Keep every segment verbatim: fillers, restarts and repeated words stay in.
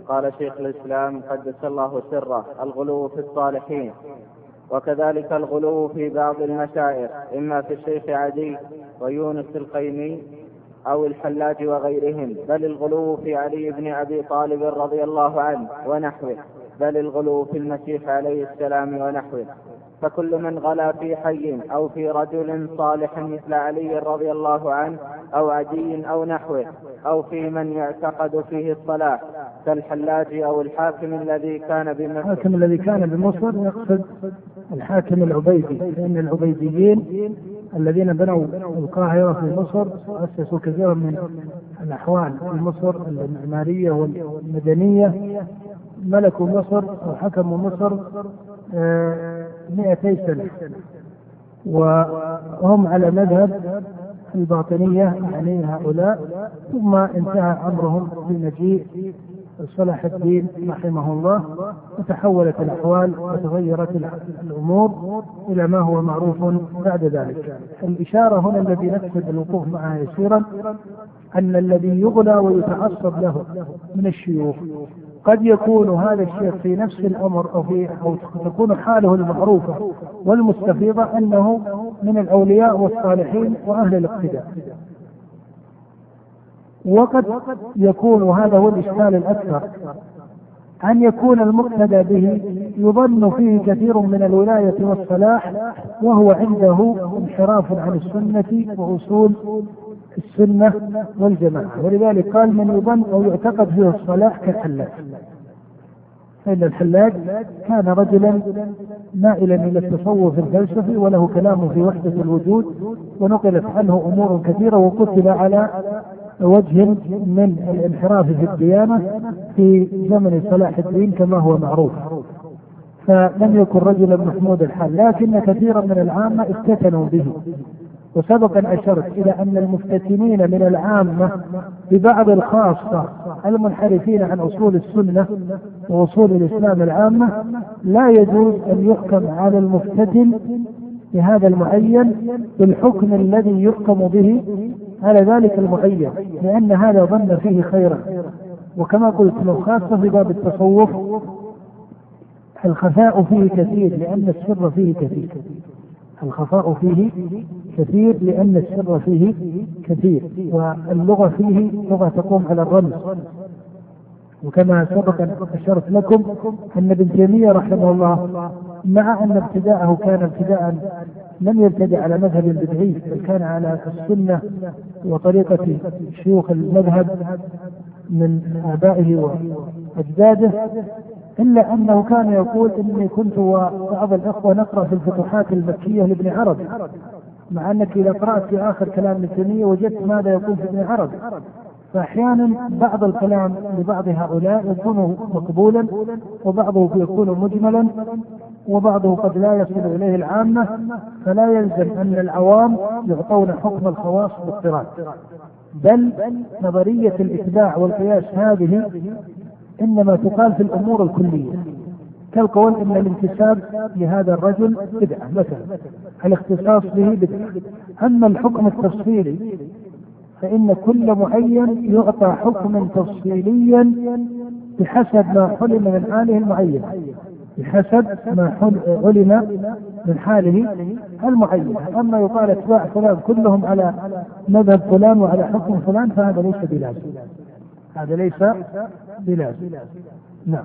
قال شيخ الإسلام قدس الله سره: الغلو في الصالحين. وكذلك الغلو في بعض المشايخ، إما في الشيخ عدي ويونس القيمي أو الحلاج وغيرهم، بل الغلو في علي بن أبي طالب رضي الله عنه ونحوه، بل الغلو في المسيح عليه السلام ونحوه. فكل من غلا في حي أو في رجل صالح مثل علي رضي الله عنه أو عدي أو نحوه، أو في من يعتقد فيه الصلاح كالحلاج أو الحاكم الذي كان بمصر. الحاكم الذي كان بمصر يقصد الحاكم العبيدي، لأن العبيديين الذين بنوا القاهرة في مصر أسسوا كثيرا من الأحوال في مصر المعمارية والمدنية، ملكوا مصر وحكموا مصر مئتي سنة، وهم على مذهب الباطنية يعني هؤلاء. ثم انتهى أمرهم بمجيء صلاح الدين رحمه الله، وتحولت الأحوال وتغيرت الأمور إلى ما هو معروف بعد ذلك. الإشارة هنا الذي نقصد الوقوف معها يسيرا أن الذي يغلى ويتعصب له من الشيوخ قد يكون هذا الشيخ في نفس الأمر أو, في أو تكون حاله المعروفة والمستفيضة أنه من الأولياء والصالحين وأهل الاقتداء، وقد يكون هذا هو الإشكال الأكثر أن يكون المقتدى به يظن فيه كثير من الولاية والصلاح وهو عنده انحراف عن السنة وأصول السنة والجماعة. ولذلك قال من يظن أو يعتقد فيه الصلاح كالحلاج، فإن الحلاج كان رجلا مائلا إلى التصوف الفلسفي وله كلام في وحدة الوجود، ونقلت عنه أمور كثيرة وكتب على وجه من الانحراف في الديانة في زمن صلاح الدين كما هو معروف، فلم يكن رجلا محمود الحال، لكن كثيرا من العامة افتتنوا به. وسبقا أشرت إلى أن المفتتنين من العامة ببعض الخاصة المنحرفين عن أصول السنة وأصول الإسلام العامة لا يجوز أن يحكم على المفتتن بهذا المعين بالحكم الذي يحكم به على ذلك المعين، لأن هذا ظن فيه خيرا. وكما قلت لو خاصة في باب التصوف الخفاء فيه كثير لأن السر فيه كثير، الخفاء فيه كثير لأن السر فيه كثير، واللغة فيه لغة تقوم على الرمز. وكما سبق أن أشرت لكم أن ابن تيمية رحمه الله مع أن ابتداءه كان ابتداء لم يبتدع على مذهب بدعي، بل كان على السنة وطريقة شيوخ المذهب من آبائه وأجداده، إلا أنه كان يقول إني كنت وبعض الأخوة نقرأ في الفتوحات المكية لابن عربي، مع أنك إذا قرأت في آخر كلام ابن تيمية وجدت ماذا يقول في ابن عربي. فأحيانا بعض الكلام لبعض هؤلاء يكون مقبولا وبعضه يكون مجملا وبعضه قد لا يصل إليه العامة، فلا يلزم أن العوام يعطون حكم الخواص باضطراد، بل نظرية الإتباع والقياس هذه إنما تقال في الأمور الكلية، كالقول إن الانتساب لهذا الرجل بدعة مثلا، الاختصاص به بدعة. أما الحكم التفصيلي فإن كل معين يعطى حكما تفصيليا بحسب ما حلم من حاله المعين، بحسب ما علم من حاله المعين. أما يقال اتباع فلان كلهم على مذهب فلان وعلى حكم فلان فهذا ليس بلازم، هذا ليس بلازم. نعم.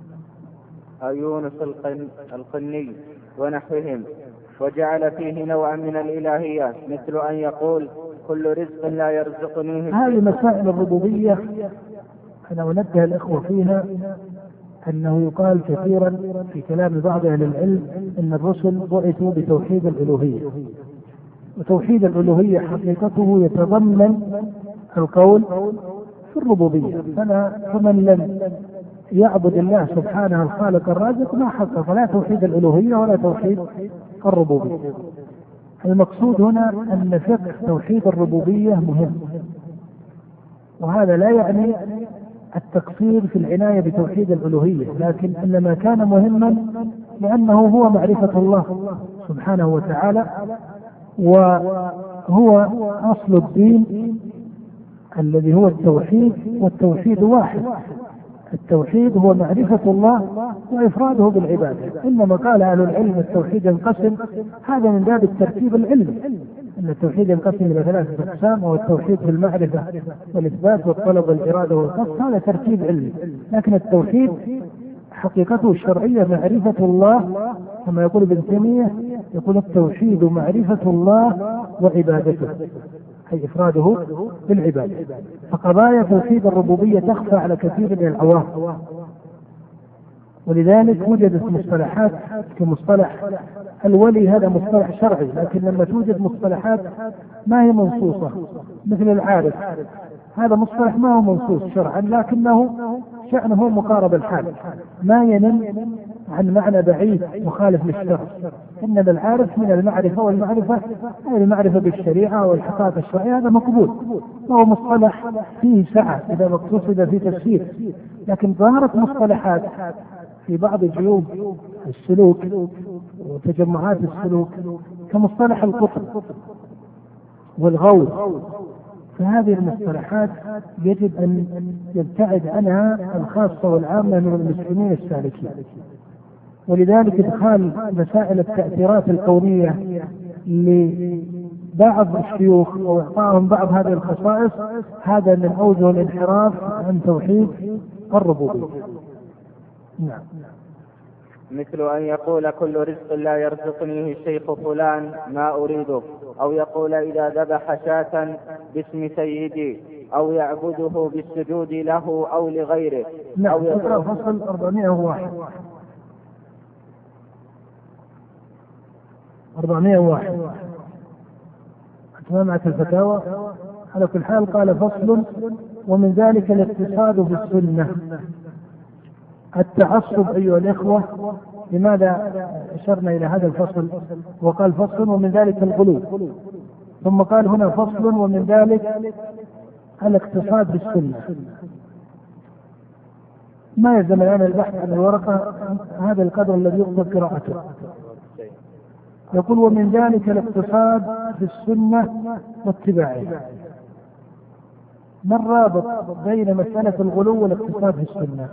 أو يونس القني ونحوهم، وجعل فيه نوعا من الإلهيات مثل أن يقول كل رزق لا يرزقنيه. هذه مسائل الربوبية أنا أنبه الإخوة فيها أنه يقال كثيرا في كلام بعض أهل العلم أن الرسل بعثوا بتوحيد الألوهية، وتوحيد الألوهية حقيقته يتضمن القول في الربوبية، فمن لم يعبد الله سبحانه الخالق الرازق ما حقق لا توحيد الألوهية ولا توحيد الربوبية. المقصود هنا أن فقه توحيد الربوبية مهم، وهذا لا يعني التقصير في العناية بتوحيد الألوهية، لكن إنما كان مهما لأنه هو معرفة الله سبحانه وتعالى، وهو أصل الدين الذي هو التوحيد، والتوحيد واحد التوحيد هو معرفة الله وإفراده بالعبادة. إنما قال أهل العلم التوحيد ينقسم، هذا من باب الترتيب العلمي، أن التوحيد ينقسم إلى ثلاثة أقسام، وهو التوحيد في المعرفة والإثبات والطلب والإرادة والقصد، هذا ترتيب علمي. لكن التوحيد حقيقته الشرعية معرفة الله، كما يقول ابن تيمية، يقول التوحيد معرفة الله وعبادته، أي إفراده بالعبادة. فقضايا توحيد الربوبية تخفى على كثير من العوام، ولذلك وجدت مصطلحات كمصطلح الولي، هذا مصطلح شرعي، لكن لما توجد مصطلحات ما هي منصوصة مثل العارف، هذا مصطلح ما هو منصوص شرعا، لكنه شأنه مقارب الحال، ما ينم عن معنى بعيد مخالف للشرع. إنما العارف من المعرفة، والمعرفة هي المعرفة بالشريعة والحقائق الشرعية، هذا مقبول، وهو مصطلح فيه سعة إذا مقصود في تفسير. لكن ظهرت مصطلحات في بعض جيوب السلوك وتجمعات السلوك كمصطلح القطب والغوث، فهذه المصطلحات يجب أن يبتعد عنها الخاصة والعامة من المسلمين السالكين. ولذلك إدخال مسائل التأثيرات الكونية لبعض الشيوخ وإعطائهم بعض هذه الخصائص، هذا من أوجه الانحراف عن توحيد الربوبية. نعم. مثل أن يقول كل رزق لا يرزقنيه الشيخ فلان ما أريده، أو يقول إذا ذبح شاة باسم سيدي، أو يعبده بالسجود له أو لغيره. نعم. أو يقرأ فصل أربعمائة وواحد أربعمائة وواحد أتمامة الفتاوى. على كل حال قال فصل: ومن ذلك الاقتصاد في السنة. التعصب أيها الإخوة، لماذا أشرنا إلى هذا الفصل وقال فصل ومن ذلك الغلو، ثم قال هنا فصل ومن ذلك الاقتصاد في السنة؟ ما يلزم الآن البحث عن الورقة، هذا القدر الذي يقدر قراءته. يقول ومن ذلك الاقتصاد في السنة واتباعها. ما الرابط بين مسألة الغلو والاقتصاد في السنة؟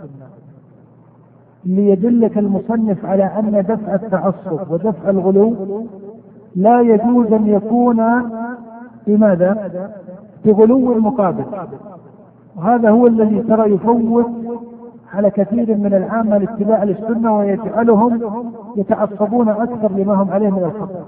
ليدلك المصنف على أن دفع التعصب ودفع الغلو لا يجوز أن يكون بماذا؟ بغلو المقابل، وهذا هو الذي ترى يفوت على كثير من العامة الاتباع للسنة ويجعلهم يتعصبون أكثر لما هم عليه من الخطأ.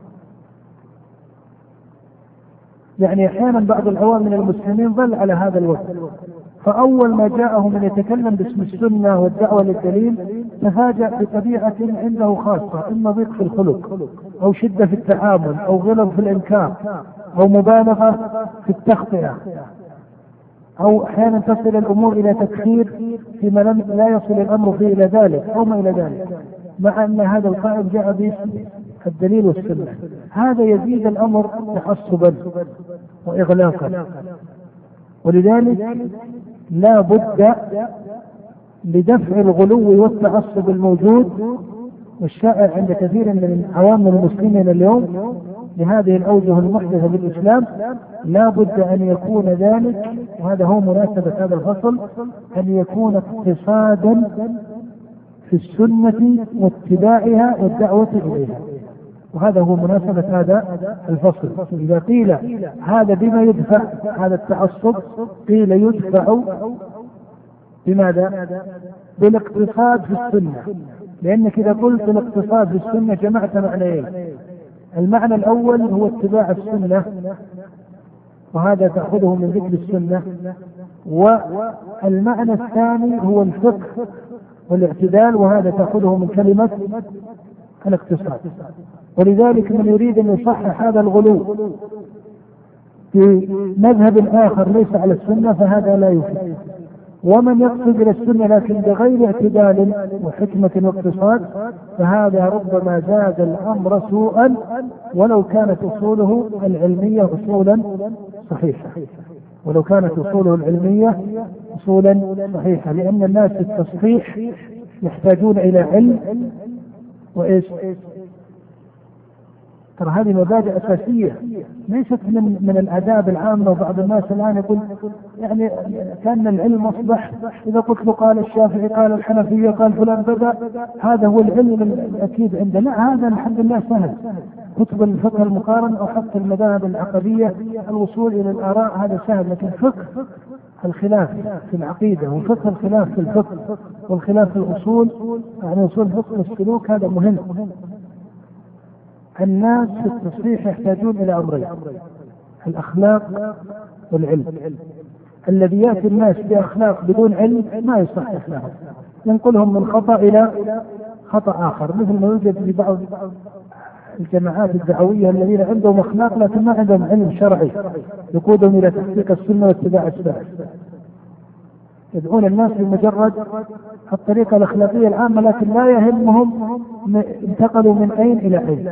يعني أحيانا بعض العوام من المسلمين ظل على هذا الوقت، فأول ما جاءه من يتكلم باسم السنة والدعوة للدليل تفاجأ بطبيعة عنده خاصة، إما ضيق في الخلق أو شدة في التعامل أو غلظ في الإنكار أو مبالغة في التخطئة، أو أحيانا تصل الأمور إلى تكثير فيما لم لا يصل الأمر فيه إلى ذلك أو ما إلى ذلك، مع أن هذا القائد جاء باسم الدليل والسنة. هذا يزيد الأمر تعصبا وإغلاقا. ولذلك لا بد لدفع الغلو والتعصب الموجود والشائع عند كثير من عوام المسلمين اليوم لهذه الأوجه المحدثة بالإسلام، لا بد أن يكون ذلك، وهذا هو مناسبة هذا الفصل، أن يكون اقتصادا في السنة واتباعها والدعوة إليها. وهذا هو مناسبة هذا الفصل. إذا قيل هذا بما يدفع هذا التعصب، قيل يدفع بماذا؟ بالاقتصاد في السنة، لأنك إذا قلت الاقتصاد في السنة جمعت معنيين. المعنى الأول هو اتباع السنة، وهذا تأخذه من ذكر السنة، والمعنى الثاني هو الفقه والاعتدال، وهذا تأخذه من كلمة الاقتصاد. ولذلك من يريد أن يصحح هذا الغلو في مذهب آخر ليس على السنة فهذا لا يفيد، ومن يقصد إلى السنة لكن بغير اعتدال وحكمة واقتصاد فهذا ربما زاد الأمر سوءا ولو كانت أصوله العلمية أصولا صحيحة، ولو كانت أصوله العلمية أصولا صحيحة، لأن الناس في التصحيح يحتاجون إلى علم وإيش ترى هذه مبادئ أساسية ليست من من الآداب العامة. وبعض الناس الآن يقول يعني كان العلم أصبح إذا قلت له قال الشافعي قال الحنفية قال فلان بدأ هذا هو العلم الأكيد عندنا. هذا الحمد لله سهل، كتب الفقه المقارن أو حتى المذاهب العقدية الوصول إلى الآراء هذا سهل. لكن فقه الخلاف في العقيدة وفقه الخلاف في الفقه والخلاف في الأصول يعني أصول فقه السلوك هذا مهم. الناس في التصحيح يحتاجون إلى أمرين: الأخلاق والعلم. الذي يأتي الناس بأخلاق بدون علم ما يصحح لهم، ينقلهم من خطأ إلى خطأ آخر، مثل ما يوجد في بعض الجماعات الدعوية الذين عندهم أخلاق لكن ما عندهم علم شرعي يقودهم إلى تحقيق السنة واتباع السلف. يدعون الناس بمجرد الطريقة الأخلاقية العامة لكن لا يهمهم انتقلوا من أين إلى أين.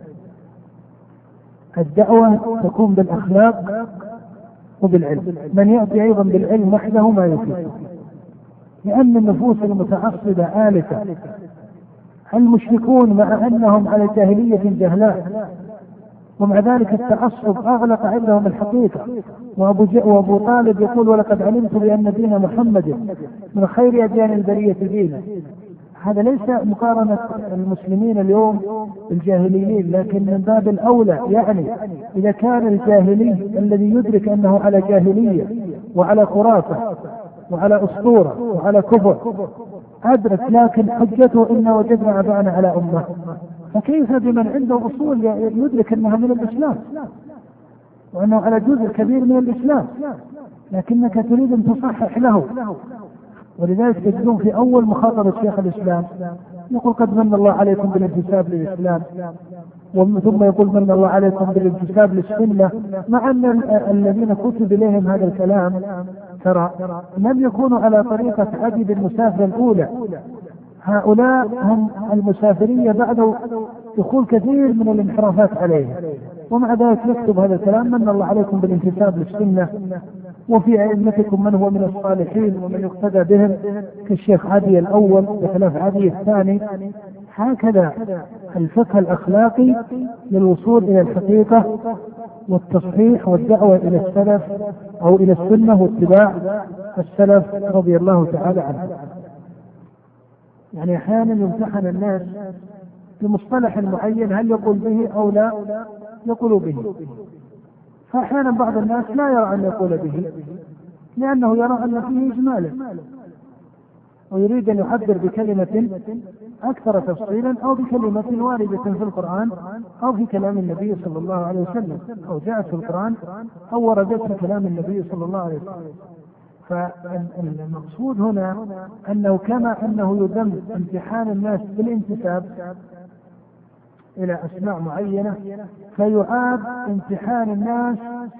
الدعوة تكون بالأخلاق وبالعلم. من يأتي أيضا بالعلم وحده ما يفيد، لأن النفوس المتعصبة آلفة. المشركون مع أنهم على جاهلية جهلاء ومع ذلك التعصب أغلق عندهم الحقيقة. وأبو, وأبو طالب يقول ولقد علمت بأن دين محمد من خير أديان البرية دينا. هذا ليس مقارنة المسلمين اليوم بالجاهليين، لكن من باب الأولى يعني إذا كان الجاهلي الذي يدرك أنه على جاهلية وعلى خرافة وعلى أسطورة وعلى كفر أدرك لكن حجته إن وجدنا أبانا على أمه، فكيف بمن عنده أصول يدرك أنها من الإسلام وأنه على جزء كبير من الإسلام لكنك تريد أن تصحح له. ولذلك تجدون في أول مخاطبة شيخ الإسلام يقول قد من الله عليكم بالانتساب للإسلام، ثم يقول من الله عليكم بالانتساب للسنة، مع أن الذين كتب إليهم هذا الكلام ترى لم يكونوا على طريقة عدد المسافر الأولى. هؤلاء هم المسافرية بعد دخول كثير من الانحرافات عليهم، ومع ذلك يكتب هذا الكلام من الله عليكم بالانتساب للسنة وفي أئمتكم من هو من الصالحين ومن يقتدى بهم كالشيخ عدي الأول بخلاف عدي الثاني. هكذا الفقه الأخلاقي للوصول إلى الحقيقة والتصحيح والدعوة إلى السلف أو إلى السنة واتباع السلف رضي الله تعالى عنه. يعني أحيانا يمتحن الناس بمصطلح معين هل يقول به أو لا يقول به، فأحيانا بعض الناس لا يرى أن يقول به لأنه يرى أن فيه إجمالا ويريد أن يعبر بكلمة أكثر تفصيلا أو بكلمة واردة في القرآن أو في كلام النبي صلى الله عليه وسلم أو جاءت في القرآن أو وردت في كلام النبي صلى الله عليه وسلم. فالمقصود هنا أنه كما أنه يذم امتحان الناس بالانتساب إلى أسماء معينة فيعاد امتحان الناس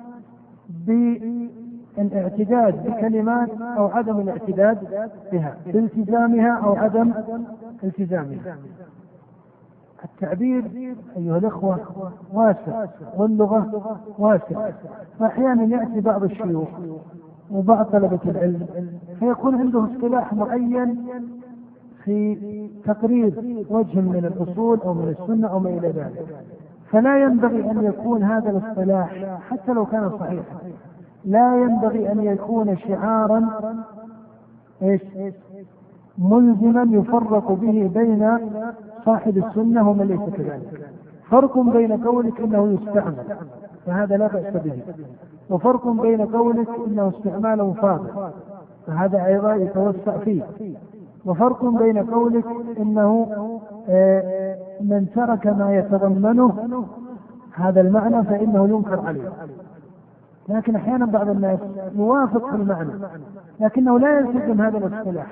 بالاعتداد بكلمات أو عدم الاعتداد بها، بالتزامها أو عدم التزامها. التعبير أيها الأخوة واسع واللغة واسعة، فأحيانا يأتي بعض الشيوخ وبعض طلبة العلم فيكون عنده اصطلاح معين في تقرير وجه من الأصول أو من السنة أو ما إلى ذلك، فلا ينبغي أن يكون هذا الاصطلاح حتى لو كان صحيحا لا ينبغي أن يكون شعارا إيش ملزما يفرق به بين صاحب السنة ومن ليس كذلك. فرق بين قولك إنه يستعمل فهذا لا بأس به، وفرق بين قولك إنه استعماله فاضل فهذا أيضا يتوسع فيه، وفرق بين قولك إنه آه من ترك ما يتضمنه هذا المعنى فإنه ينكر عليه. لكن أحيانا بعض الناس يوافق في المعنى لكنه لا يلتزم هذا الاصطلاح.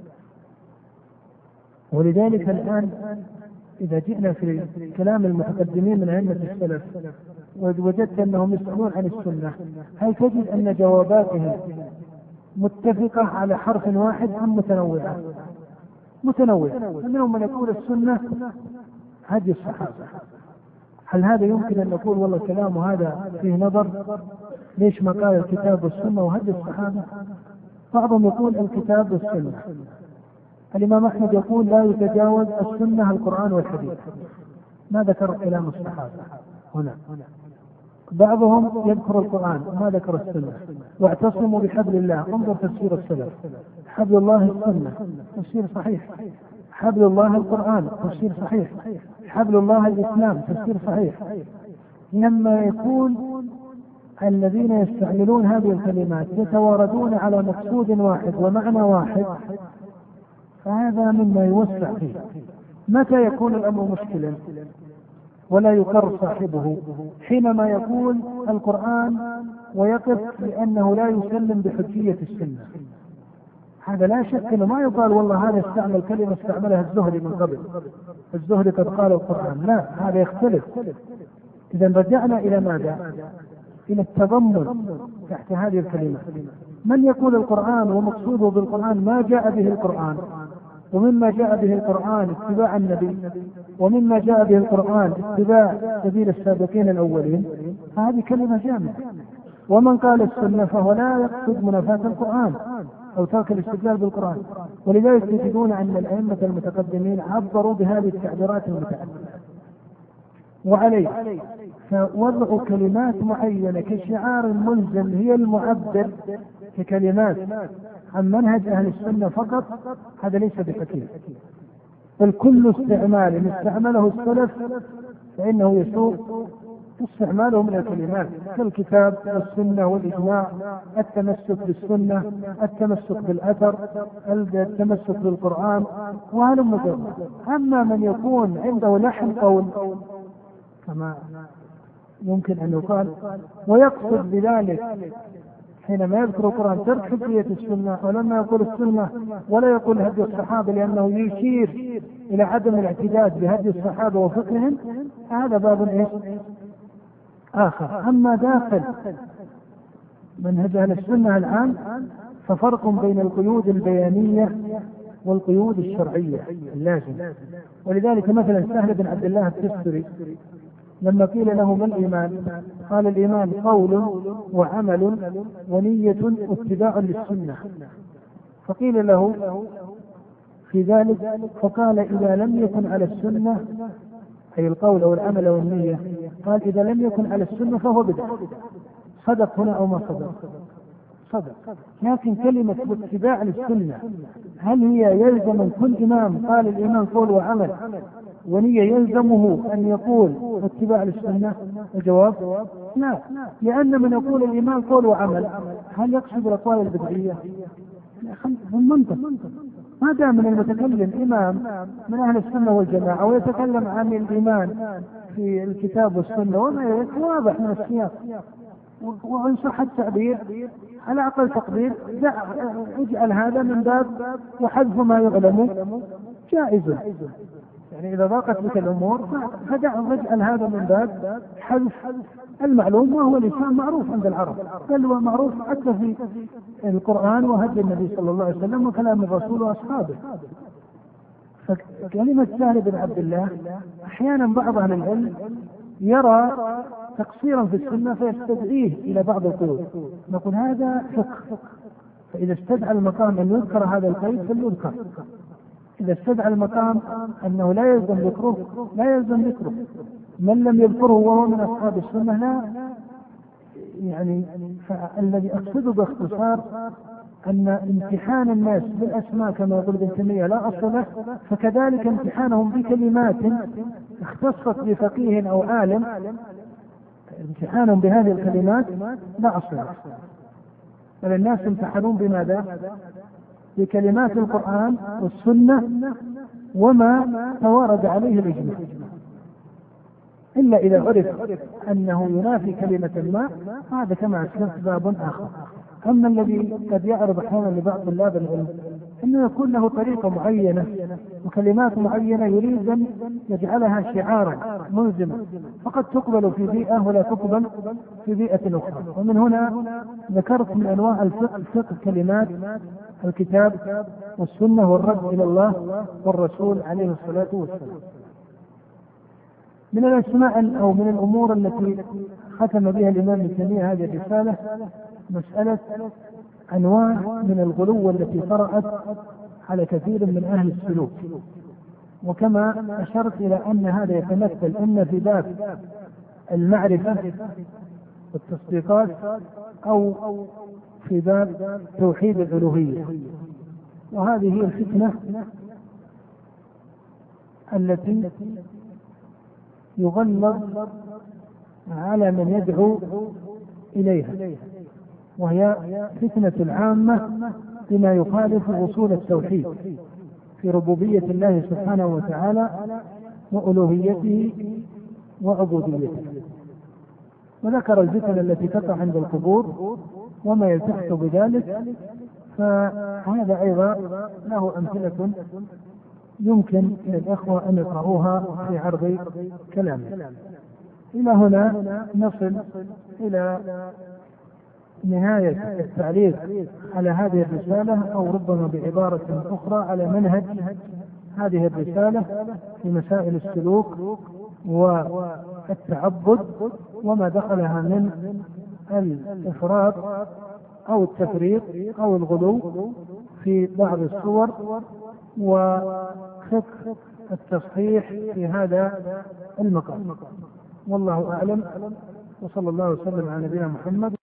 ولذلك الآن إذا جئنا في كلام المتقدمين من أئمة السلف وجدت أنهم يسألون عن السنة هل تجد أن جواباتهم متفقة على حرف واحد أم متنوعة؟ متنوعة. منهم من يقول السنة هدي الصحابة. هل هذا يمكن أن نقول والله كلام هذا فيه نظر ليش ما قال الكتاب والسنة وهدي الصحابة؟ بعضهم يقول الكتاب والسنة. الإمام أحمد يقول لا يتجاوز السنة القرآن والحديث. ما ذكر كلام الصحابة هنا. بعضهم يذكر القرآن وما ذكر السنة. واعتصموا بحبل الله، انظر تفسير السلف، حبل الله السنة تفسير صحيح، حبل الله القرآن تفسير صحيح، حبل الله الإسلام تفسير صحيح. لما يكون الذين يستعملون هذه الكلمات يتواردون على مقصود واحد ومعنى واحد، فهذا مما يوسع فيه. متى يكون الأمر مشكلا ولا يقر صاحبه؟ حينما يقول القرآن ويقف لأنه لا يسلم بحجية السنة. هذا لا شك أنه ما يقال والله هذا استعمل كلمة استعملها الزهري من قبل، الزهري قد قال القرآن، لا، هذا يختلف. إذا رجعنا إلى ماذا؟ إلى التضمن تحت هذه الكلمات. من يقول القرآن ومقصوده بالقرآن ما جاء به القرآن، ومما جاء به القرآن اتباع النبي، ومما جاء به القرآن اتباع سبيل السابقين الأولين، فهذه كلمة جامعة. ومن قال السنة فهو لا يقصد منافاة القرآن أو ترك الاستدلال بالقرآن. ولذلك تجدون أن الأئمة المتقدمين عبروا بهذه التعبيرات المتعددة. وعليه فوضع كلمات معينة كشعار ملزم هي المعبر ككلمات عن منهج أهل السنة فقط، هذا ليس بحكيم. بل كل استعمال إن استعمله السلف فإنه يسوء استعماله من الكلمات كالكتاب والسنة والإجماع، التمسك بالسنة، التمسك بالأثر، التمسك بالقرآن، وهذا مجرد. أما من يكون عنده لحن قول كما يمكن أن يقال ويقصد بذلك حينما يذكر القرآن ترك حجية السنة، ولما يقول السنة ولا يقول هدي الصحابة لأنه يشير إلى عدم الاعتداد بهدي الصحابة وفقههم، هذا باب إيه آخر. أما داخل منهج أهل السنة الآن ففرق بين القيود البيانية والقيود الشرعية اللازمة. ولذلك مثلا سهل بن عبد الله التستري لما قيل له ما الإيمان؟ قال الإيمان قول وعمل ونية واتباع للسنة. فقيل له في ذلك فقال إذا لم يكن على السنة أي القول أو العمل والنية، قال إذا لم يكن على السنة فهو بدعة. صدق هنا أو ما صدق؟ صدق. لكن كلمة اتباع للسنة هل هي يلزم كل إمام قال الإيمان قول وعمل ونية يلزمه أن يقول اتباع للسنة؟ الجواب لا، لأن من يقول الإيمان قول وعمل هل يقصد الأقوال البدعية؟ من منطق ما دام من المتكلم إمام من أهل السنة والجماعة ويتكلم عن الإيمان في الكتاب والسنة وما واضح من السياق، وإن صح التعبير على أقل تقدير اجعل هذا من باب وحذف ما يعلم جائز. يعني إذا ضاقت بك الأمور فاجعل هذا من باب حذف المعلوم، وهو الإسلام معروف عند العرب، بل هو معروف حتى في القرآن وهدي النبي صلى الله عليه وسلم وكلام الرسول وأصحابه. فكلمة سهل بن عبد الله أحيانا بعض أهل العلم يرى تقصيرا في السنة فيستدعيه إلى بعض القيود، نقول هذا فقه، فإذا استدعى المقام أن يذكر هذا القيد فليذكر، إذا استدعى المقام أنه لا يلزم ذكره لا يلزم ذكره. من لم يذكره وهو من أصحاب السنة لا. يعني الذي أقصده باختصار أن امتحان الناس بالأسماء كما يقول ابن تيمية لا أصل له، فكذلك امتحانهم بكلمات اختصت بفقيه أو عالم امتحانهم بهذه الكلمات لا أصل له. بل الناس امتحنون بماذا؟ بكلمات القرآن والسنة وما توارد عليه الإجماع، إلا إذا عرف أنه ينافي كلمة ما، هذا كما أسلمت باب آخر. أما الذي قد يعرض أحيانا لبعض طلاب العلم أنه يكون له طريقة معينة وكلمات معينة يريد أن يجعلها شعارا ملزما، فقد تقبل في بيئة ولا تقبل في بيئة أخرى. ومن هنا ذكرت من أنواع الفقه فقه كلمات الكتاب والسنة والرد إلى الله والرسول عليه الصلاة والسلام. من الأسماء أو من الأمور التي ختم بها الإمام ابن تيمية هذه الرسالة مسألة أنواع من الغلو التي طرأت على كثير من أهل السلوك. وكما أشرت إلى أن هذا يتمثل إما في باب المعرفة والتصديقات أو في باب توحيد الألوهية. وهذه هي الفتنة التي يغلظ على من يدعو إليها، وهي فتنة العامة بما يخالف أصول التوحيد في ربوبية الله سبحانه وتعالى وألوهيته وعبوديته. وذكر الفتن التي تقع عند القبور وما يلتحق بذلك، فهذا أيضا له أمثلة يمكن للإخوة أن يقرؤوها في عرض كلامه. إلى هنا نصل إلى نهاية التعليق على هذه الرسالة، أو ربما بعبارة أخرى على منهج هذه الرسالة في مسائل السلوك والتعبد وما دخلها من الإفراط أو التفريط أو الغلو في بعض الصور، وفقه التصحيح في هذا المقام. والله أعلم، وصلى الله وسلم على نبينا محمد.